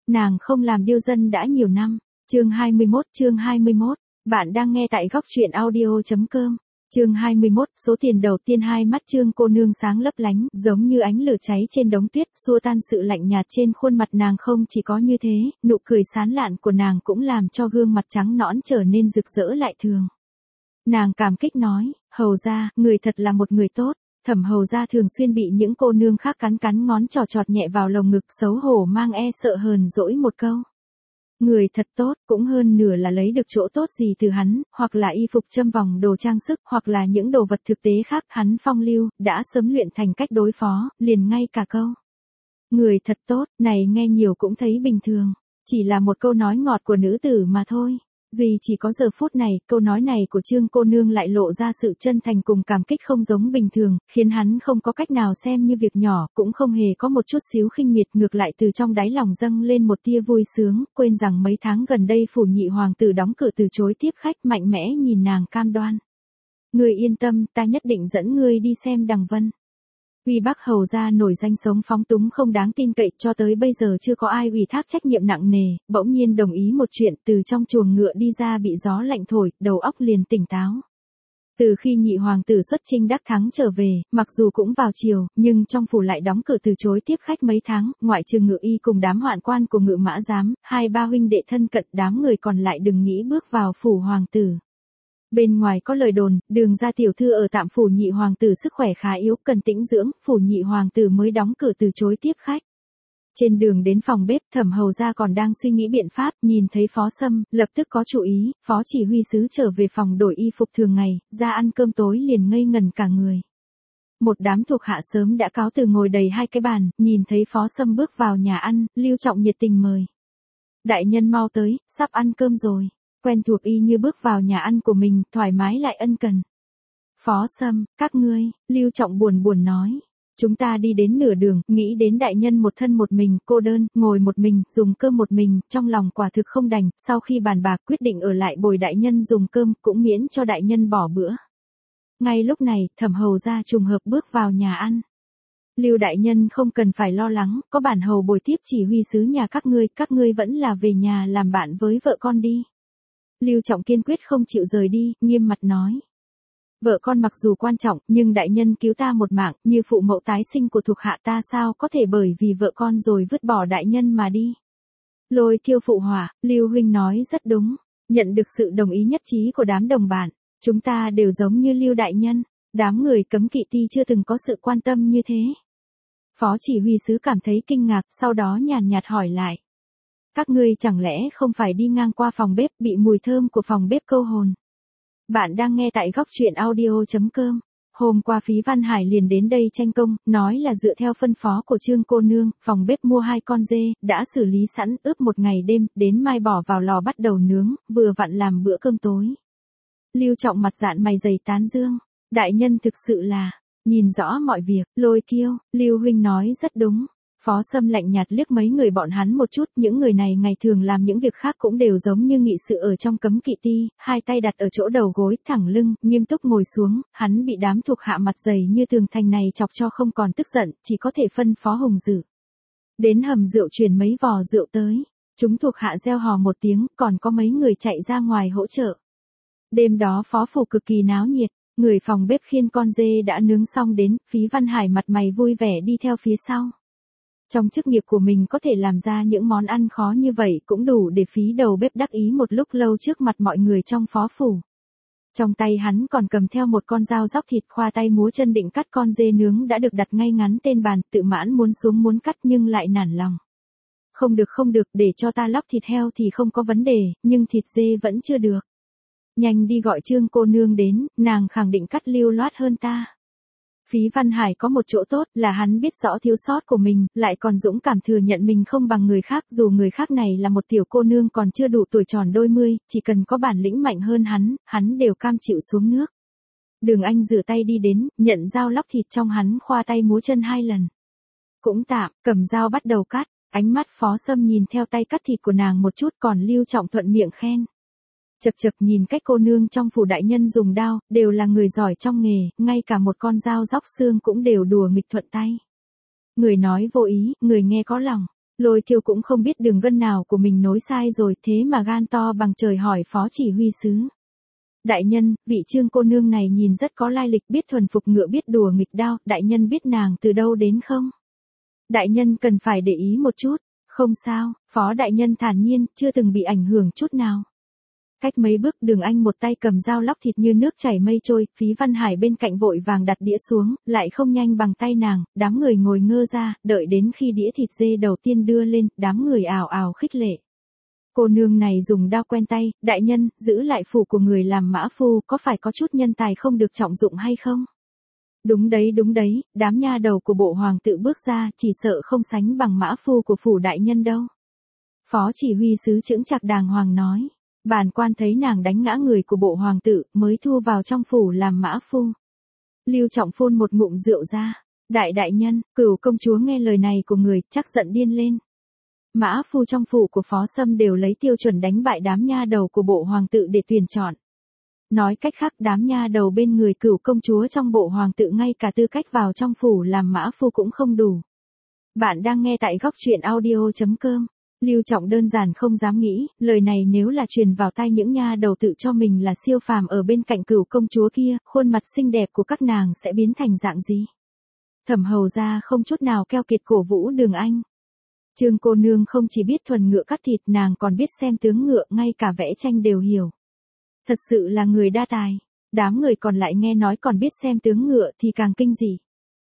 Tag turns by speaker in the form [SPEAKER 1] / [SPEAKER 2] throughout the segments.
[SPEAKER 1] nàng không làm điêu dân đã nhiều năm. Chương 21, bạn đang nghe tại góc truyện audio.com. Chương 21, số tiền đầu tiên. Hai mắt Trương cô nương sáng lấp lánh, giống như ánh lửa cháy trên đống tuyết, xua tan sự lạnh nhạt trên khuôn mặt nàng. Không chỉ có như thế, nụ cười sán lạn của nàng cũng làm cho gương mặt trắng nõn trở nên rực rỡ lại thường. Nàng cảm kích nói, hầu gia, người thật là một người tốt. Thẩm hầu gia thường xuyên bị những cô nương khác cắn ngón trò chọt nhẹ vào lồng ngực, xấu hổ mang sợ hờn dỗi một câu. Người thật tốt, cũng hơn nửa là lấy được chỗ tốt gì từ hắn, hoặc là y phục châm vòng đồ trang sức, hoặc là những đồ vật thực tế khác. Hắn phong lưu, đã sớm luyện thành cách đối phó, liền ngay cả câu. Người thật tốt, này nghe nhiều cũng thấy bình thường. Chỉ là một câu nói ngọt của nữ tử mà thôi. Duy chỉ có giờ phút này, câu nói này của Trương cô nương lại lộ ra sự chân thành cùng cảm kích không giống bình thường, khiến hắn không có cách nào xem như việc nhỏ, cũng không hề có một chút xíu khinh miệt, ngược lại từ trong đáy lòng dâng lên một tia vui sướng, quên rằng mấy tháng gần đây phủ nhị hoàng tử đóng cửa từ chối tiếp khách, mạnh mẽ nhìn nàng cam đoan. Ngươi yên tâm, ta nhất định dẫn ngươi đi xem Đằng Vân. Uy Bắc hầu gia nổi danh sống phóng túng không đáng tin cậy, cho tới bây giờ chưa có ai ủy thác trách nhiệm nặng nề, bỗng nhiên đồng ý một chuyện, từ trong chuồng ngựa đi ra bị gió lạnh thổi, đầu óc liền tỉnh táo. Từ khi nhị hoàng tử xuất chinh đắc thắng trở về, mặc dù cũng vào chiều, nhưng trong phủ lại đóng cửa từ chối tiếp khách mấy tháng, ngoại trừ Ngự Y cùng đám hoạn quan của Ngự Mã Giám, hai ba huynh đệ thân cận, đám người còn lại đừng nghĩ bước vào phủ hoàng tử. Bên ngoài có lời đồn, Đường gia tiểu thư ở tạm phủ nhị hoàng tử sức khỏe khá yếu, cần tĩnh dưỡng, phủ nhị hoàng tử mới đóng cửa từ chối tiếp khách. Trên đường đến phòng bếp, Thẩm hầu gia còn đang suy nghĩ biện pháp, nhìn thấy Phó Sâm, lập tức có chủ ý. Phó chỉ huy sứ trở về phòng đổi y phục thường ngày, ra ăn cơm tối liền ngây ngẩn cả người. Một đám thuộc hạ sớm đã cáo từ ngồi đầy hai cái bàn, nhìn thấy Phó Sâm bước vào nhà ăn, Lưu Trọng nhiệt tình mời. Đại nhân mau tới, sắp ăn cơm rồi. Quen thuộc y như bước vào nhà ăn của mình, thoải mái lại ân cần. Phó Sâm, các ngươi, Lưu Trọng buồn nói. Chúng ta đi đến nửa đường, nghĩ đến đại nhân một thân một mình, cô đơn, ngồi một mình, dùng cơm một mình, trong lòng quả thực không đành, sau khi bàn bạc quyết định ở lại bồi đại nhân dùng cơm, cũng miễn cho đại nhân bỏ bữa. Ngay lúc này, Thẩm hầu gia trùng hợp bước vào nhà ăn. Lưu đại nhân không cần phải lo lắng, có bản hầu bồi tiếp chỉ huy sứ nhà các ngươi vẫn là về nhà làm bạn với vợ con đi. Lưu Trọng kiên quyết không chịu rời đi, nghiêm mặt nói. Vợ con mặc dù quan trọng, nhưng đại nhân cứu ta một mạng, như phụ mẫu tái sinh của thuộc hạ ta sao có thể bởi vì vợ con rồi vứt bỏ đại nhân mà đi. Lôi Kiêu phụ hỏa, Lưu huynh nói rất đúng, nhận được sự đồng ý nhất trí của đám đồng bạn, chúng ta đều giống như Lưu đại nhân, đám người cấm kỵ ti chưa từng có sự quan tâm như thế. Phó chỉ huy sứ cảm thấy kinh ngạc, sau đó nhàn nhạt hỏi lại. Các ngươi chẳng lẽ không phải đi ngang qua phòng bếp, bị mùi thơm của phòng bếp câu hồn. Bạn đang nghe tại góc truyện audio.com. Hôm qua Phí Văn Hải liền đến đây tranh công, nói là dựa theo phân phó của Trương cô nương, phòng bếp mua 2 con dê, đã xử lý sẵn, ướp một ngày đêm, đến mai bỏ vào lò bắt đầu nướng, vừa vặn làm bữa cơm tối. Lưu Trọng mặt dạn mày dày tán dương, đại nhân thực sự là, nhìn rõ mọi việc. Lôi Kiêu, Lưu huynh nói rất đúng. Phó Sâm lạnh nhạt liếc mấy người bọn hắn một chút, những người này ngày thường làm những việc khác cũng đều giống như nghị sự ở trong cấm kỵ ti, hai tay đặt ở chỗ đầu gối, thẳng lưng, nghiêm túc ngồi xuống, hắn bị đám thuộc hạ mặt dày như tường thành này chọc cho không còn tức giận, chỉ có thể phân phó Hùng Dữ. Đến hầm rượu truyền mấy vò rượu tới, chúng thuộc hạ reo hò một tiếng, còn có mấy người chạy ra ngoài hỗ trợ. Đêm đó phó phủ cực kỳ náo nhiệt, người phòng bếp khiêng con dê đã nướng xong đến, Phí Văn Hải mặt mày vui vẻ đi theo phía sau. Trong chức nghiệp của mình có thể làm ra những món ăn khó như vậy cũng đủ để Phí đầu bếp đắc ý một lúc lâu trước mặt mọi người trong phó phủ. Trong tay hắn còn cầm theo một con dao róc thịt, khoa tay múa chân định cắt con dê nướng đã được đặt ngay ngắn tên bàn, tự mãn muốn xuống muốn cắt nhưng lại nản lòng. Không được, để cho ta lóc thịt heo thì không có vấn đề, nhưng thịt dê vẫn chưa được. Nhanh đi gọi Trương cô nương đến, nàng khẳng định cắt lưu loát hơn ta. Phí Văn Hải có một chỗ tốt là hắn biết rõ thiếu sót của mình, lại còn dũng cảm thừa nhận mình không bằng người khác, dù người khác này là một tiểu cô nương còn chưa đủ tuổi tròn đôi mươi, chỉ cần có bản lĩnh mạnh hơn hắn đều cam chịu xuống nước. Đường Anh rửa tay đi đến, nhận dao lóc thịt trong hắn khoa tay múa chân 2 lần. Cũng tạm, cầm dao bắt đầu cắt, ánh mắt Phó Sâm nhìn theo tay cắt thịt của nàng một chút, còn Lưu Trọng thuận miệng khen. Chật nhìn cách cô nương trong phủ đại nhân dùng đao, đều là người giỏi trong nghề, ngay cả một con dao róc xương cũng đều đùa nghịch thuận tay. Người nói vô ý, người nghe có lòng. Lôi Kiêu cũng không biết đường gân nào của mình nối sai rồi, thế mà gan to bằng trời hỏi phó chỉ huy sứ. Đại nhân, vị Trương cô nương này nhìn rất có lai lịch, biết thuần phục ngựa, biết đùa nghịch đao, đại nhân biết nàng từ đâu đến không? Đại nhân cần phải để ý một chút. Không sao, phó đại nhân thản nhiên, chưa từng bị ảnh hưởng chút nào. Cách mấy bước Đường Anh một tay cầm dao lóc thịt như nước chảy mây trôi, Phí Văn Hải bên cạnh vội vàng đặt đĩa xuống, lại không nhanh bằng tay nàng, đám người ngồi ngơ ra, đợi đến khi đĩa thịt dê đầu tiên đưa lên, đám người ào ào khích lệ. Cô nương này dùng đao quen tay, đại nhân, giữ lại phủ của người làm mã phu, có phải có chút nhân tài không được trọng dụng hay không? Đúng đấy, đám nha đầu của bộ hoàng tự bước ra, chỉ sợ không sánh bằng mã phu của phủ đại nhân đâu. Phó chỉ huy sứ chững chạc đàng hoàng nói. Bản quan thấy nàng đánh ngã người của bộ hoàng tử, mới thu vào trong phủ làm mã phu. Lưu Trọng phun một ngụm rượu ra. Đại nhân, Cửu công chúa nghe lời này của người, chắc giận điên lên. Mã phu trong phủ của Phó Sâm đều lấy tiêu chuẩn đánh bại đám nha đầu của bộ hoàng tử để tuyển chọn. Nói cách khác, đám nha đầu bên người Cửu công chúa trong bộ hoàng tử ngay cả tư cách vào trong phủ làm mã phu cũng không đủ. Bạn đang nghe tại góc truyện audio.com. Lưu Trọng đơn giản không dám nghĩ, lời này nếu là truyền vào tai những nha đầu tự cho mình là siêu phàm ở bên cạnh Cửu công chúa kia, khuôn mặt xinh đẹp của các nàng sẽ biến thành dạng gì? Thẩm Hầu gia không chút nào keo kiệt cổ vũ Đường Anh. Trương cô nương không chỉ biết thuần ngựa cắt thịt, nàng còn biết xem tướng ngựa, ngay cả vẽ tranh đều hiểu. Thật sự là người đa tài. Đám người còn lại nghe nói còn biết xem tướng ngựa thì càng kinh dị.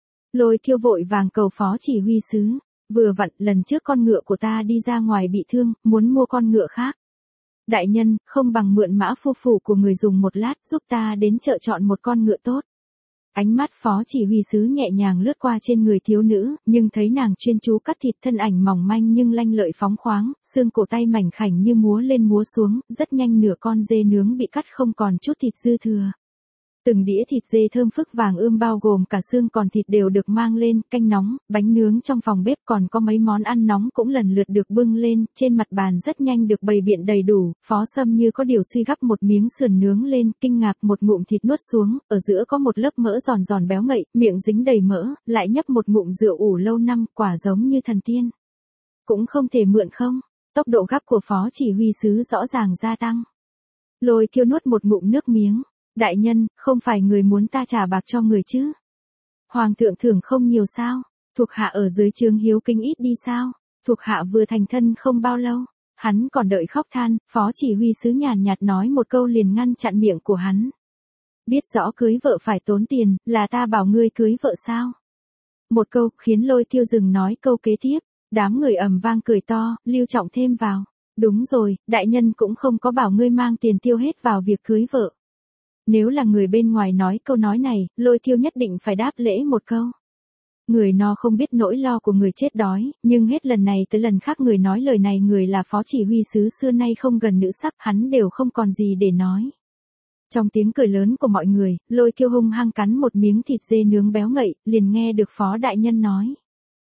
[SPEAKER 1] Lôi Kiêu vội vàng cầu phó chỉ huy sứ. Vừa vặn, lần trước con ngựa của ta đi ra ngoài bị thương, muốn mua con ngựa khác. Đại nhân, không bằng mượn mã phu phủ của người dùng một lát, giúp ta đến chợ chọn một con ngựa tốt. Ánh mắt phó chỉ huy sứ nhẹ nhàng lướt qua trên người thiếu nữ, nhưng thấy nàng chuyên chú cắt thịt, thân ảnh mỏng manh nhưng lanh lợi phóng khoáng, xương cổ tay mảnh khảnh như múa lên múa xuống, rất nhanh nửa con dê nướng bị cắt không còn chút thịt dư thừa. Từng đĩa thịt dê thơm phức vàng ươm bao gồm cả xương còn thịt đều được mang lên, canh nóng, bánh nướng trong phòng bếp, còn có mấy món ăn nóng cũng lần lượt được bưng lên, trên mặt bàn rất nhanh được bày biện đầy đủ. Phó Sâm như có điều suy gắp một miếng sườn nướng lên, kinh ngạc một ngụm thịt nuốt xuống, ở giữa có một lớp mỡ giòn giòn béo ngậy, miệng dính đầy mỡ, lại nhấp một ngụm rượu ủ lâu năm, quả giống như thần tiên. Cũng không thể mượn không? Tốc độ gắp của phó chỉ huy sứ rõ ràng gia tăng. Lôi Kiêu nuốt một ngụm nước miếng. Đại nhân, không phải người muốn ta trả bạc cho người chứ? Hoàng thượng thưởng không nhiều sao? Thuộc hạ ở dưới trướng hiếu kính ít đi sao? Thuộc hạ vừa thành thân không bao lâu. Hắn còn đợi khóc than, phó chỉ huy sứ nhàn nhạt nói một câu liền ngăn chặn miệng của hắn. Biết rõ cưới vợ phải tốn tiền, là ta bảo ngươi cưới vợ sao? Một câu khiến Lôi Kiêu dừng nói câu kế tiếp. Đám người ầm vang cười to, Lưu Trọng thêm vào. Đúng rồi, đại nhân cũng không có bảo ngươi mang tiền tiêu hết vào việc cưới vợ. Nếu là người bên ngoài nói câu nói này, Lôi Kiêu nhất định phải đáp lễ một câu. Người no không biết nỗi lo của người chết đói, nhưng hết lần này tới lần khác người nói lời này người là phó chỉ huy sứ xưa nay không gần nữ sắc, hắn đều không còn gì để nói. Trong tiếng cười lớn của mọi người, Lôi Kiêu hung hăng cắn một miếng thịt dê nướng béo ngậy, liền nghe được phó đại nhân nói.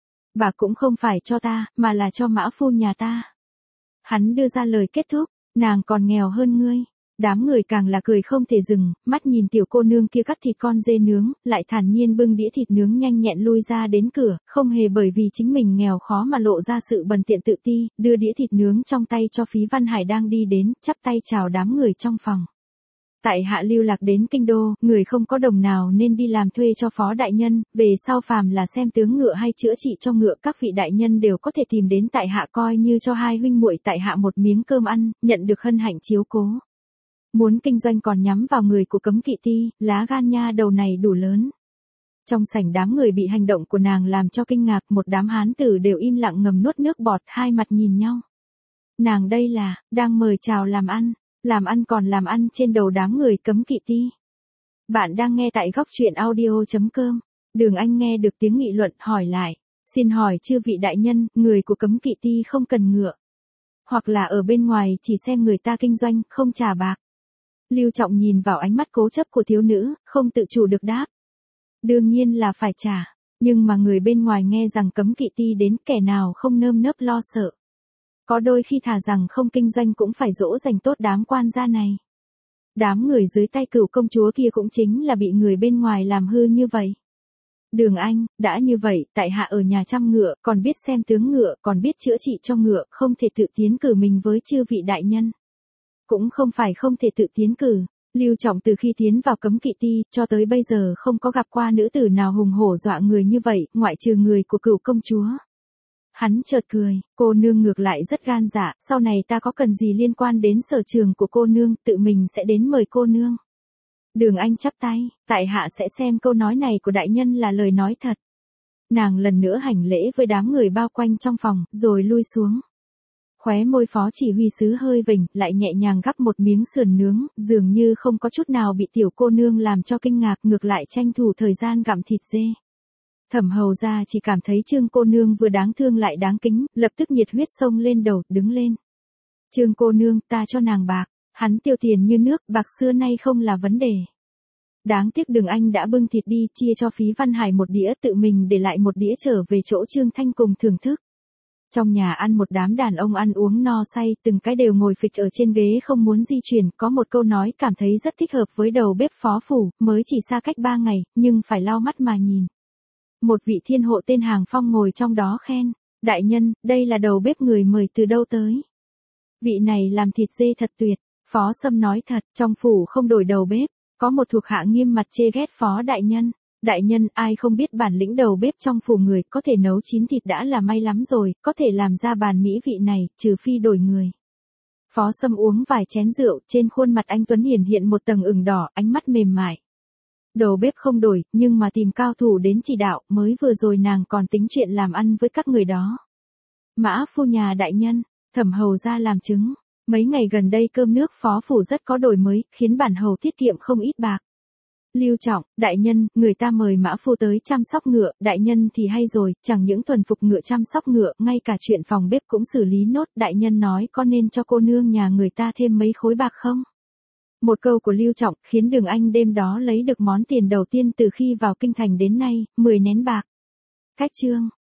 [SPEAKER 1] Bà cũng không phải cho ta, mà là cho mã phu nhà ta. Hắn đưa ra lời kết thúc, nàng còn nghèo hơn ngươi. Đám người càng là cười không thể dừng, mắt nhìn tiểu cô nương kia cắt thịt con dê nướng, lại thản nhiên bưng đĩa thịt nướng nhanh nhẹn lui ra đến cửa, không hề bởi vì chính mình nghèo khó mà lộ ra sự bần tiện tự ti, đưa đĩa thịt nướng trong tay cho Phí Văn Hải đang đi đến, chắp tay chào đám người trong phòng. Tại hạ lưu lạc đến kinh đô, người không có đồng nào nên đi làm thuê cho phó đại nhân, về sau phàm là xem tướng ngựa hay chữa trị cho ngựa, các vị đại nhân đều có thể tìm đến tại hạ coi như cho hai huynh muội tại hạ một miếng cơm ăn, nhận được hân hạnh chiếu cố. Muốn kinh doanh còn nhắm vào người của Cấm Kỵ Ti, lá gan nha đầu này đủ lớn. Trong sảnh đám người bị hành động của nàng làm cho kinh ngạc, một đám hán tử đều im lặng ngầm nuốt nước bọt, hai mặt nhìn nhau. Nàng đây là, đang mời chào làm ăn còn làm ăn trên đầu đám người Cấm Kỵ Ti. Bạn đang nghe tại góc truyện audio.com. Đường Anh nghe được tiếng nghị luận hỏi lại. Xin hỏi chư vị đại nhân, người của Cấm Kỵ Ti không cần ngựa. Hoặc là ở bên ngoài chỉ xem người ta kinh doanh, không trả bạc. Lưu Trọng nhìn vào ánh mắt cố chấp của thiếu nữ, không tự chủ được đáp. Đương nhiên là phải trả, nhưng mà người bên ngoài nghe rằng Cấm Kỵ Ti đến, kẻ nào không nơm nớp lo sợ. Có đôi khi thà rằng không kinh doanh cũng phải dỗ dành tốt đám quan gia này. Đám người dưới tay Cửu công chúa kia cũng chính là bị người bên ngoài làm hư như vậy. Đường Anh, đã như vậy, tại hạ ở nhà chăm ngựa, còn biết xem tướng ngựa, còn biết chữa trị cho ngựa, không thể tự tiến cử mình với chư vị đại nhân. Cũng không phải không thể tự tiến cử. Lưu Trọng từ khi tiến vào cấm kỵ ti, cho tới bây giờ không có gặp qua nữ tử nào hùng hổ dọa người như vậy, ngoại trừ người của Cửu công chúa. Hắn chợt cười, cô nương ngược lại rất gan dạ, sau này ta có cần gì liên quan đến sở trường của cô nương, tự mình sẽ đến mời cô nương. Đường Anh chắp tay, tại hạ sẽ xem câu nói này của đại nhân là lời nói thật. Nàng lần nữa hành lễ với đám người bao quanh trong phòng, rồi lui xuống. Khóe môi phó chỉ huy sứ hơi vểnh, lại nhẹ nhàng gắp một miếng sườn nướng, dường như không có chút nào bị tiểu cô nương làm cho kinh ngạc, ngược lại tranh thủ thời gian gặm thịt dê. Thẩm hầu ra chỉ cảm thấy Trương cô nương vừa đáng thương lại đáng kính, lập tức nhiệt huyết xông lên đầu, đứng lên. Trương cô nương, ta cho nàng bạc. Hắn tiêu tiền như nước, bạc xưa nay không là vấn đề. Đáng tiếc Đường Anh đã bưng thịt đi, chia cho Phí Văn Hải một đĩa, tự mình để lại một đĩa trở về chỗ Trương Thanh cùng thưởng thức. Trong nhà ăn một đám đàn ông ăn uống no say, từng cái đều ngồi phịch ở trên ghế không muốn di chuyển, có một câu nói cảm thấy rất thích hợp với đầu bếp phó phủ, mới chỉ xa cách 3 ngày, nhưng phải lau mắt mà nhìn. Một vị thiên hộ tên Hàng Phong ngồi trong đó khen, đại nhân, đây là đầu bếp người mời từ đâu tới. Vị này làm thịt dê thật tuyệt. Phó Sâm nói thật, trong phủ không đổi đầu bếp, có một thuộc hạ nghiêm mặt chê ghét Phó đại nhân. Đại nhân, ai không biết bản lĩnh đầu bếp trong phủ người, có thể nấu chín thịt đã là may lắm rồi, có thể làm ra bàn mỹ vị này, trừ phi đổi người. Phó Sâm uống vài chén rượu, trên khuôn mặt anh Tuấn hiển hiện một tầng ửng đỏ, ánh mắt mềm mại. Đầu bếp không đổi, nhưng mà tìm cao thủ đến chỉ đạo, mới vừa rồi nàng còn tính chuyện làm ăn với các người đó. Mã phu nhà đại nhân, Thẩm hầu ra làm chứng. Mấy ngày gần đây cơm nước phó phủ rất có đổi mới, khiến bản hầu tiết kiệm không ít bạc. Lưu Trọng, đại nhân, người ta mời mã phu tới chăm sóc ngựa, đại nhân thì hay rồi, chẳng những thuần phục ngựa chăm sóc ngựa, ngay cả chuyện phòng bếp cũng xử lý nốt, đại nhân nói có nên cho cô nương nhà người ta thêm mấy khối bạc không? Một câu của Lưu Trọng khiến Đường Anh đêm đó lấy được món tiền đầu tiên từ khi vào kinh thành đến nay, 10 nén bạc. Cách chương